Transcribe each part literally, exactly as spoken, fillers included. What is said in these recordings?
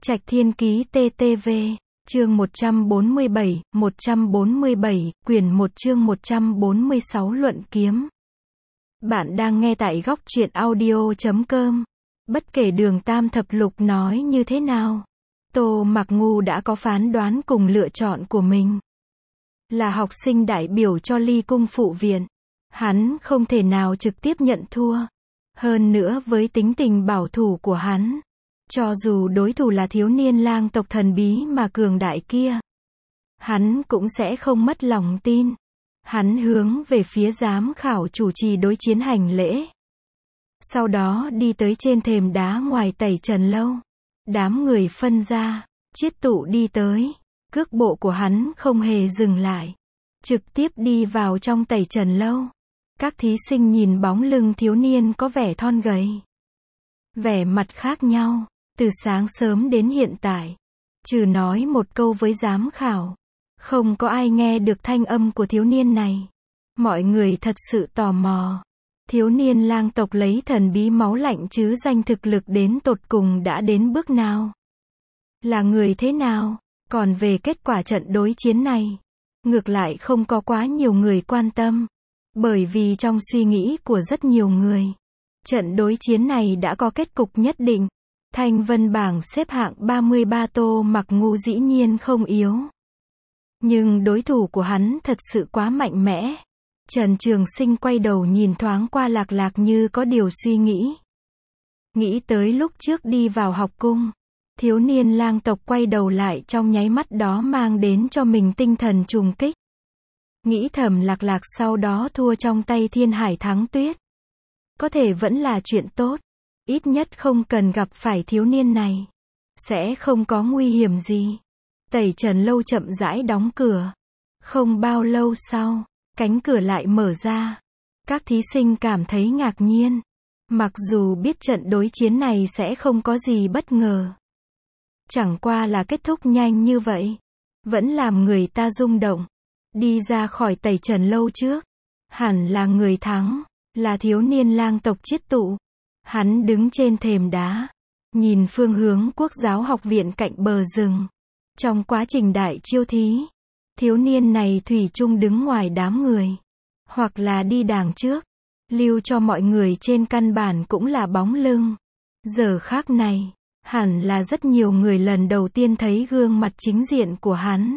Trạch Thiên Ký tê tê vê, chương một trăm bốn mươi bảy, một trăm bốn mươi bảy, quyển một chương một trăm bốn mươi sáu luận kiếm. Bạn đang nghe tại góc truyện audio chấm com. Bất kể Đường Tam Thập Lục nói như thế nào, Tô Mặc Ngu đã có phán đoán cùng lựa chọn của mình. Là học sinh đại biểu cho Ly Cung Phụ Viện, hắn không thể nào trực tiếp nhận thua. Hơn nữa với tính tình bảo thủ của hắn, cho dù đối thủ là thiếu niên lang tộc thần bí mà cường đại kia, hắn cũng sẽ không mất lòng tin. Hắn hướng về phía giám khảo chủ trì đối chiến hành lễ. Sau đó đi tới trên thềm đá ngoài Tẩy Trần Lâu. Đám người phân ra, chiết tụ đi tới. Cước bộ của hắn không hề dừng lại, trực tiếp đi vào trong Tẩy Trần Lâu. Các thí sinh nhìn bóng lưng thiếu niên có vẻ thon gầy, vẻ mặt khác nhau, từ sáng sớm đến hiện tại. Trừ nói một câu với giám khảo, không có ai nghe được thanh âm của thiếu niên này. Mọi người thật sự tò mò. Thiếu niên lang tộc lấy thần bí máu lạnh chứ danh thực lực đến tột cùng đã đến bước nào? Là người thế nào? Còn về kết quả trận đối chiến này, ngược lại không có quá nhiều người quan tâm. Bởi vì trong suy nghĩ của rất nhiều người, trận đối chiến này đã có kết cục nhất định. Thanh vân bảng xếp hạng ba mươi ba Tô Mặc Ngu dĩ nhiên không yếu. Nhưng đối thủ của hắn thật sự quá mạnh mẽ. Trần Trường Sinh quay đầu nhìn thoáng qua Lạc Lạc như có điều suy nghĩ. Nghĩ tới lúc trước đi vào học cung, thiếu niên lang tộc quay đầu lại trong nháy mắt đó mang đến cho mình tinh thần trùng kích. Nghĩ thầm Lạc Lạc sau đó thua trong tay Thiên Hải Thắng Tuyết, có thể vẫn là chuyện tốt. Ít nhất không cần gặp phải thiếu niên này, sẽ không có nguy hiểm gì. Tẩy Trần Lâu chậm rãi đóng cửa. Không bao lâu sau, cánh cửa lại mở ra. Các thí sinh cảm thấy ngạc nhiên. Mặc dù biết trận đối chiến này sẽ không có gì bất ngờ, chẳng qua là kết thúc nhanh như vậy, vẫn làm người ta rung động. Đi ra khỏi Tẩy Trần Lâu trước, hẳn là người thắng, là thiếu niên lang tộc chiết tụ. Hắn đứng trên thềm đá, nhìn phương hướng Quốc giáo học viện cạnh bờ rừng. Trong quá trình đại chiêu thí, thiếu niên này thủy chung đứng ngoài đám người, hoặc là đi đàng trước, lưu cho mọi người trên căn bản cũng là bóng lưng. Giờ khác này, hẳn là rất nhiều người lần đầu tiên thấy gương mặt chính diện của hắn.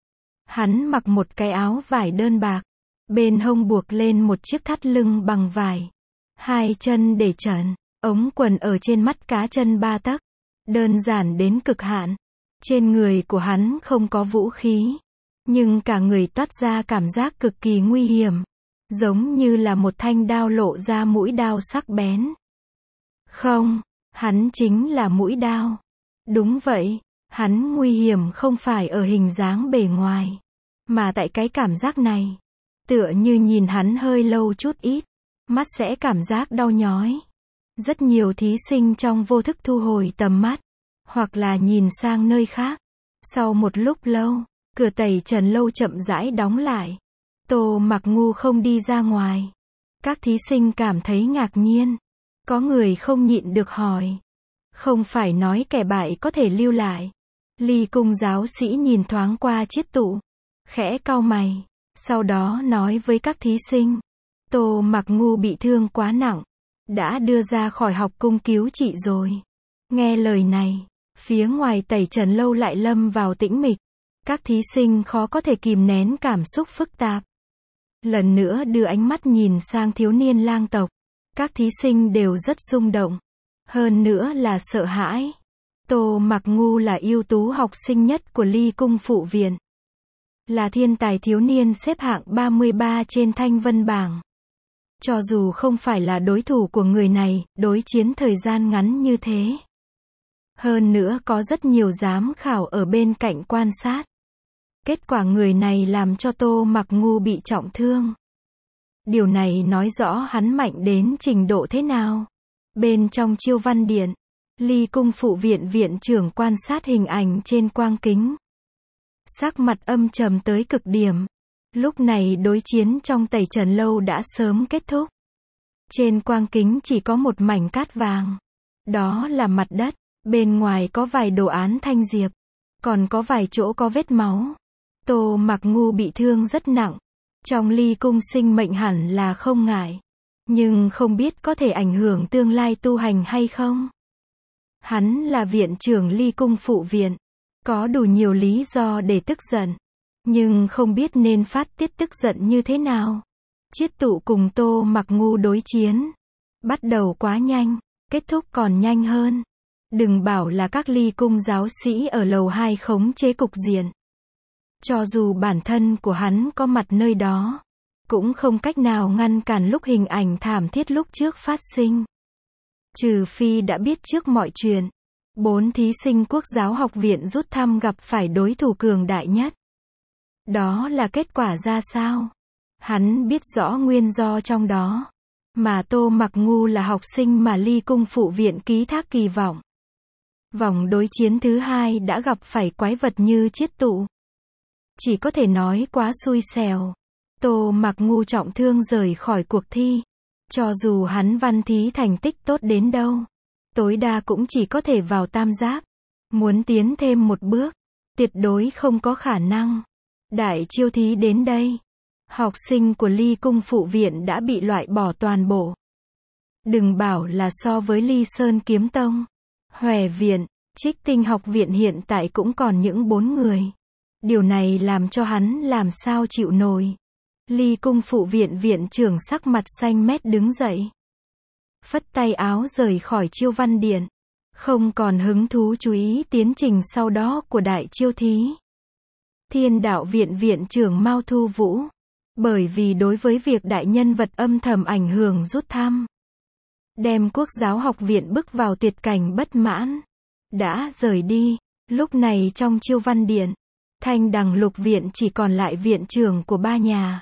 Hắn mặc một cái áo vải đơn bạc, bên hông buộc lên một chiếc thắt lưng bằng vải. Hai chân để trần, ống quần ở trên mắt cá chân ba tấc, đơn giản đến cực hạn. Trên người của hắn không có vũ khí, nhưng cả người toát ra cảm giác cực kỳ nguy hiểm, giống như là một thanh đao lộ ra mũi đao sắc bén. Không, hắn chính là mũi đao. Đúng vậy, hắn nguy hiểm không phải ở hình dáng bề ngoài, mà tại cái cảm giác này. Tựa như nhìn hắn hơi lâu chút ít, mắt sẽ cảm giác đau nhói. Rất nhiều thí sinh trong vô thức thu hồi tầm mắt, hoặc là nhìn sang nơi khác. Sau một lúc lâu, cửa Tẩy Trần Lâu chậm rãi đóng lại. Tô Mặc Ngu không đi ra ngoài. Các thí sinh cảm thấy ngạc nhiên. Có người không nhịn được hỏi, không phải nói kẻ bại có thể lưu lại? Ly Cung giáo sĩ nhìn thoáng qua chiết tụ, khẽ cau mày, sau đó nói với các thí sinh, Tô Mặc Ngu bị thương quá nặng, đã đưa ra khỏi học cung cứu trị rồi. Nghe lời này, phía ngoài Tẩy Trần Lâu lại lâm vào tĩnh mịch. Các thí sinh khó có thể kìm nén cảm xúc phức tạp. Lần nữa đưa ánh mắt nhìn sang thiếu niên lang tộc. Các thí sinh đều rất rung động. Hơn nữa là sợ hãi. Tô Mặc Ngu là ưu tú học sinh nhất của Ly Cung Phụ Viện, là thiên tài thiếu niên xếp hạng ba mươi ba trên Thanh Vân bảng. Cho dù không phải là đối thủ của người này, đối chiến thời gian ngắn như thế. Hơn nữa có rất nhiều giám khảo ở bên cạnh quan sát. Kết quả người này làm cho Tô Mặc Ngu bị trọng thương. Điều này nói rõ hắn mạnh đến trình độ thế nào. Bên trong Chiêu Văn Điện, Ly Cung Phụ Viện viện trưởng quan sát hình ảnh trên quang kính. Sắc mặt âm trầm tới cực điểm. Lúc này đối chiến trong Tẩy Trần Lâu đã sớm kết thúc. Trên quang kính chỉ có một mảnh cát vàng. Đó là mặt đất. Bên ngoài có vài đồ án thanh diệp, còn có vài chỗ có vết máu. Tô Mặc Ngu bị thương rất nặng. Trong ly cung sinh mệnh hẳn là không ngại. Nhưng không biết có thể ảnh hưởng tương lai tu hành hay không. Hắn là viện trưởng ly cung phụ viện. Có đủ nhiều lý do để tức giận. Nhưng không biết nên phát tiết tức giận như thế nào. Chiết tụ cùng Tô Mặc Ngu đối chiến. Bắt đầu quá nhanh, kết thúc còn nhanh hơn. Đừng bảo là các ly cung giáo sĩ ở lầu hai khống chế cục diện. Cho dù bản thân của hắn có mặt nơi đó, cũng không cách nào ngăn cản lúc hình ảnh thảm thiết lúc trước phát sinh. Trừ phi đã biết trước mọi chuyện. Bốn thí sinh Quốc giáo học viện rút thăm gặp phải đối thủ cường đại nhất. Đó là kết quả ra sao? Hắn biết rõ nguyên do trong đó. Mà Tô Mặc Ngu là học sinh mà ly cung phụ viện ký thác kỳ vọng. Vòng đối chiến thứ hai đã gặp phải quái vật như chiết tụ. Chỉ có thể nói quá xui xẻo. Tô Mặc Ngu trọng thương rời khỏi cuộc thi. Cho dù hắn văn thí thành tích tốt đến đâu, tối đa cũng chỉ có thể vào tam giáp. Muốn tiến thêm một bước, tuyệt đối không có khả năng. Đại chiêu thí đến đây. Học sinh của ly cung phụ viện đã bị loại bỏ toàn bộ. Đừng bảo là so với Ly Sơn Kiếm Tông, Hòe Viện, Trích Tinh học viện hiện tại cũng còn những bốn người. Điều này làm cho hắn làm sao chịu nổi. Ly cung phụ viện viện trưởng sắc mặt xanh mét đứng dậy. Phất tay áo rời khỏi chiêu văn điện. Không còn hứng thú chú ý tiến trình sau đó của đại chiêu thí. Thiên đạo viện viện trưởng Mao Thu Vũ. Bởi vì đối với việc đại nhân vật âm thầm ảnh hưởng rút thăm. Đem Quốc giáo học viện bức vào tuyệt cảnh bất mãn. Đã rời đi. Lúc này trong chiêu văn điện, Thanh Đằng lục viện chỉ còn lại viện trưởng của ba nhà.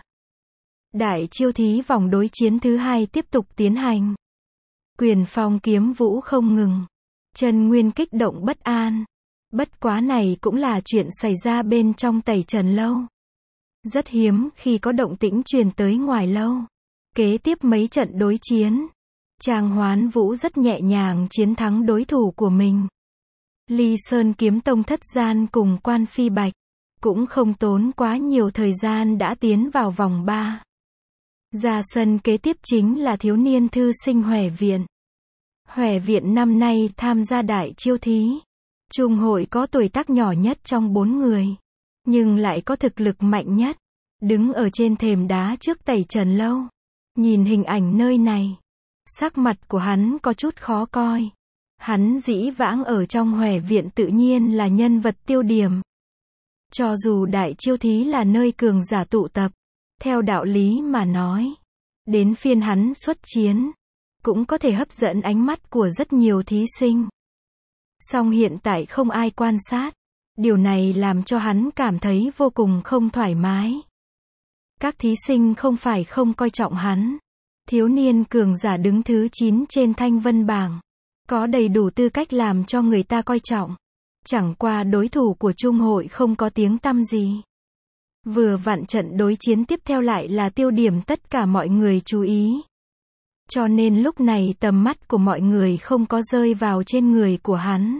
Đại chiêu thí vòng đối chiến thứ hai tiếp tục tiến hành. Quyền phong kiếm vũ không ngừng. Trần Nguyên kích động bất an. Bất quá này cũng là chuyện xảy ra bên trong Tẩy Trần lâu. Rất hiếm khi có động tĩnh truyền tới ngoài lâu. Kế tiếp mấy trận đối chiến, Trang Hoán Vũ rất nhẹ nhàng chiến thắng đối thủ của mình. Ly Sơn Kiếm Tông Thất Gian cùng Quan Phi Bạch cũng không tốn quá nhiều thời gian đã tiến vào vòng ba. Ra sân kế tiếp chính là thiếu niên thư sinh Hòe Viện. Hòe Viện năm nay tham gia đại chiêu thí. Trung hội có tuổi tác nhỏ nhất trong bốn người, nhưng lại có thực lực mạnh nhất. Đứng ở trên thềm đá trước Tẩy Trần lâu, nhìn hình ảnh nơi này, sắc mặt của hắn có chút khó coi. Hắn dĩ vãng ở trong Hòe Viện tự nhiên là nhân vật tiêu điểm. Cho dù đại chiêu thí là nơi cường giả tụ tập, theo đạo lý mà nói, đến phiên hắn xuất chiến, cũng có thể hấp dẫn ánh mắt của rất nhiều thí sinh. Song hiện tại không ai quan sát, điều này làm cho hắn cảm thấy vô cùng không thoải mái. Các thí sinh không phải không coi trọng hắn. Thiếu niên cường giả đứng thứ chín trên thanh vân bảng, có đầy đủ tư cách làm cho người ta coi trọng. Chẳng qua đối thủ của Trung hội không có tiếng tăm gì. Vừa vặn trận đối chiến tiếp theo lại là tiêu điểm tất cả mọi người chú ý. Cho nên lúc này tầm mắt của mọi người không có rơi vào trên người của hắn,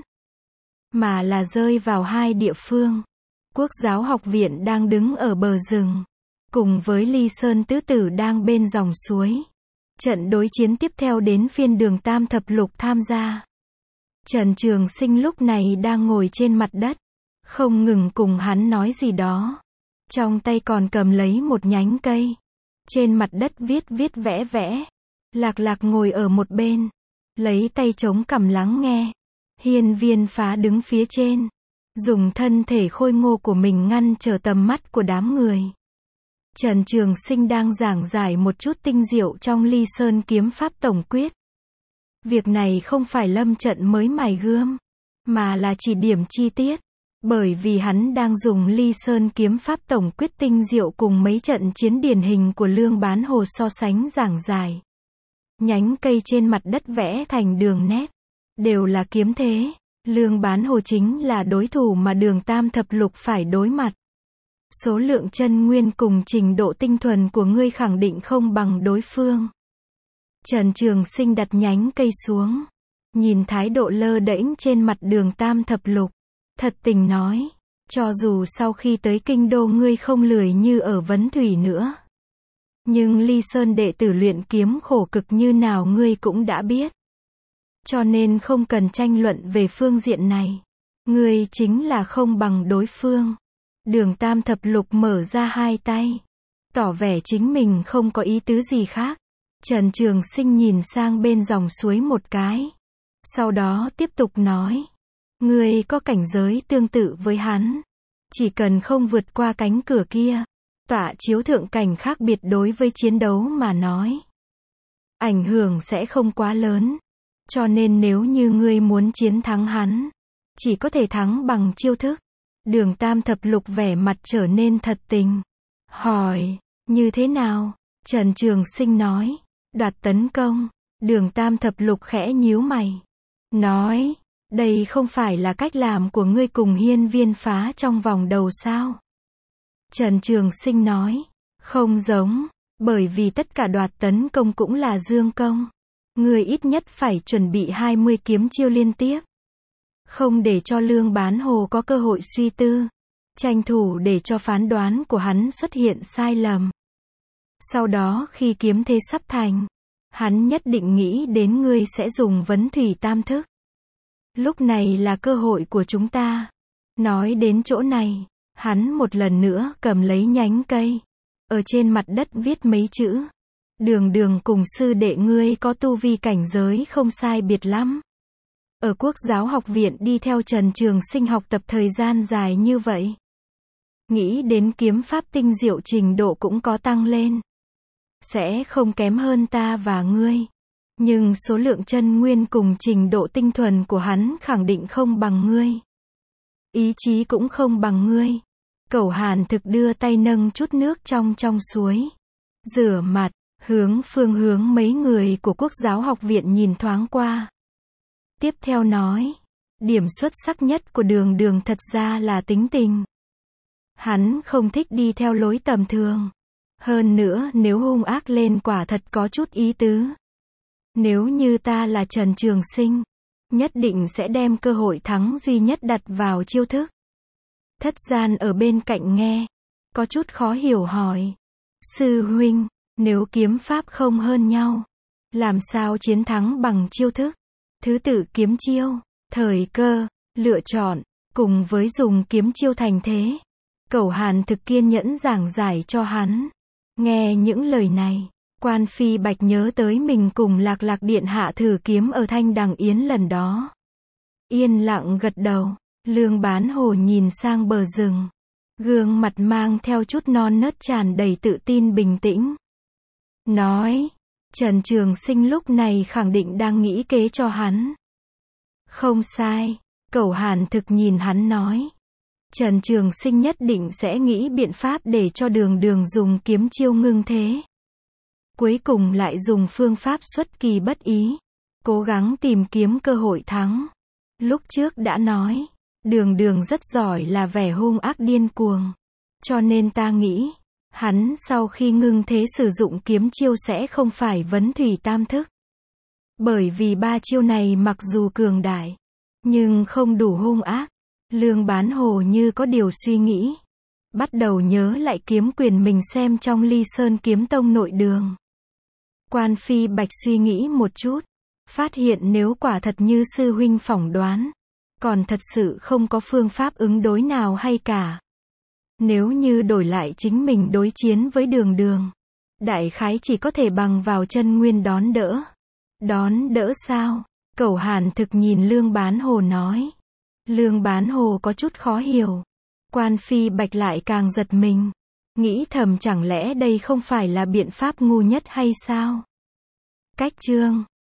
mà là rơi vào hai địa phương. Quốc giáo học viện đang đứng ở bờ rừng, cùng với Ly Sơn tứ tử đang bên dòng suối. Trận đối chiến tiếp theo đến phiên Đường Tam thập lục tham gia. Trần Trường Sinh lúc này đang ngồi trên mặt đất, không ngừng cùng hắn nói gì đó. Trong tay còn cầm lấy một nhánh cây. Trên mặt đất viết viết vẽ vẽ. Lạc Lạc ngồi ở một bên, lấy tay chống cằm lắng nghe. Hiên Viên Phá đứng phía trên, dùng thân thể khôi ngô của mình ngăn trở tầm mắt của đám người. Trần Trường Sinh đang giảng giải một chút tinh diệu trong Ly Sơn kiếm pháp tổng quyết. Việc này không phải lâm trận mới mài gươm, mà là chỉ điểm chi tiết. Bởi vì hắn đang dùng Ly Sơn kiếm pháp tổng quyết tinh diệu cùng mấy trận chiến điển hình của Lương Bán Hồ so sánh giảng giải. Nhánh cây trên mặt đất vẽ thành đường nét, đều là kiếm thế. Lương Bán Hồ chính là đối thủ mà Đường Tam thập lục phải đối mặt. Số lượng chân nguyên cùng trình độ tinh thuần của ngươi khẳng định không bằng đối phương. Trần Trường Sinh đặt nhánh cây xuống, nhìn thái độ lơ đễnh trên mặt Đường Tam Thập Lục, thật tình nói, cho dù sau khi tới kinh đô ngươi không lười như ở Vấn Thủy nữa, nhưng Ly Sơn đệ tử luyện kiếm khổ cực như nào ngươi cũng đã biết. Cho nên không cần tranh luận về phương diện này. Ngươi chính là không bằng đối phương. Đường Tam Thập Lục mở ra hai tay, tỏ vẻ chính mình không có ý tứ gì khác. Trần Trường Sinh nhìn sang bên dòng suối một cái. Sau đó tiếp tục nói. Ngươi có cảnh giới tương tự với hắn. Chỉ cần không vượt qua cánh cửa kia, tọa chiếu thượng cảnh khác biệt đối với chiến đấu mà nói, ảnh hưởng sẽ không quá lớn. Cho nên nếu như ngươi muốn chiến thắng hắn, chỉ có thể thắng bằng chiêu thức. Đường Tam Thập Lục vẻ mặt trở nên thật tình. Hỏi, như thế nào? Trần Trường Sinh nói, đoạt tấn công. Đường Tam Thập Lục khẽ nhíu mày. Nói, đây không phải là cách làm của ngươi cùng Hiên Viên Phá trong vòng đầu sao? Trần Trường Sinh nói, không giống, bởi vì tất cả đoạt tấn công cũng là dương công. Ngươi ít nhất phải chuẩn bị hai mươi kiếm chiêu liên tiếp. Không để cho Lương Bán Hồ có cơ hội suy tư. Tranh thủ để cho phán đoán của hắn xuất hiện sai lầm. Sau đó khi kiếm thế sắp thành, hắn nhất định nghĩ đến ngươi sẽ dùng Vấn Thủy Tam Thức. Lúc này là cơ hội của chúng ta. Nói đến chỗ này, hắn một lần nữa cầm lấy nhánh cây, ở trên mặt đất viết mấy chữ. Đường Đường cùng sư đệ ngươi có tu vi cảnh giới không sai biệt lắm. Ở Quốc giáo học viện đi theo Trần Trường Sinh học tập thời gian dài như vậy, nghĩ đến kiếm pháp tinh diệu trình độ cũng có tăng lên. Sẽ không kém hơn ta và ngươi. Nhưng số lượng chân nguyên cùng trình độ tinh thuần của hắn khẳng định không bằng ngươi. Ý chí cũng không bằng ngươi. Cẩu Hàn Thực đưa tay nâng chút nước trong trong suối, rửa mặt, hướng phương hướng mấy người của Quốc giáo học viện nhìn thoáng qua. Tiếp theo nói, điểm xuất sắc nhất của Đường Đường thật ra là tính tình. Hắn không thích đi theo lối tầm thường. Hơn nữa nếu hung ác lên quả thật có chút ý tứ. Nếu như ta là Trần Trường Sinh, nhất định sẽ đem cơ hội thắng duy nhất đặt vào chiêu thức. Thất Gian ở bên cạnh nghe, có chút khó hiểu hỏi. Sư huynh, nếu kiếm pháp không hơn nhau, làm sao chiến thắng bằng chiêu thức? Thứ tự kiếm chiêu, thời cơ, lựa chọn, cùng với dùng kiếm chiêu thành thế. Cẩu Hàn Thực kiên nhẫn giảng giải cho hắn. Nghe những lời này, Quan Phi Bạch nhớ tới mình cùng Lạc Lạc Điện hạ thử kiếm ở Thanh Đằng Yến lần đó. Yên lặng gật đầu. Lương Bán Hồ nhìn sang bờ rừng, gương mặt mang theo chút non nớt tràn đầy tự tin bình tĩnh. Nói, Trần Trường Sinh lúc này khẳng định đang nghĩ kế cho hắn. Không sai, Cẩu Hàn Thực nhìn hắn nói. Trần Trường Sinh nhất định sẽ nghĩ biện pháp để cho Đường Đường dùng kiếm chiêu ngưng thế. Cuối cùng lại dùng phương pháp xuất kỳ bất ý, cố gắng tìm kiếm cơ hội thắng. Lúc trước đã nói, Đường Đường rất giỏi là vẻ hung ác điên cuồng. Cho nên ta nghĩ, hắn sau khi ngưng thế sử dụng kiếm chiêu sẽ không phải Vấn Thủy Tam Thức. Bởi vì ba chiêu này mặc dù cường đại, nhưng không đủ hung ác. Lương Bán Hồ như có điều suy nghĩ, bắt đầu nhớ lại kiếm quyền mình xem trong Ly Sơn Kiếm Tông nội đường. Quan Phi Bạch suy nghĩ một chút, phát hiện nếu quả thật như sư huynh phỏng đoán, còn thật sự không có phương pháp ứng đối nào hay cả. Nếu như đổi lại chính mình đối chiến với Đường Đường, đại khái chỉ có thể bằng vào chân nguyên đón đỡ. Đón đỡ sao? Cẩu Hàn Thực nhìn Lương Bán Hồ nói. Lương Bán Hồ có chút khó hiểu. Quan Phi Bạch lại càng giật mình, nghĩ thầm chẳng lẽ đây không phải là biện pháp ngu nhất hay sao? Cách chương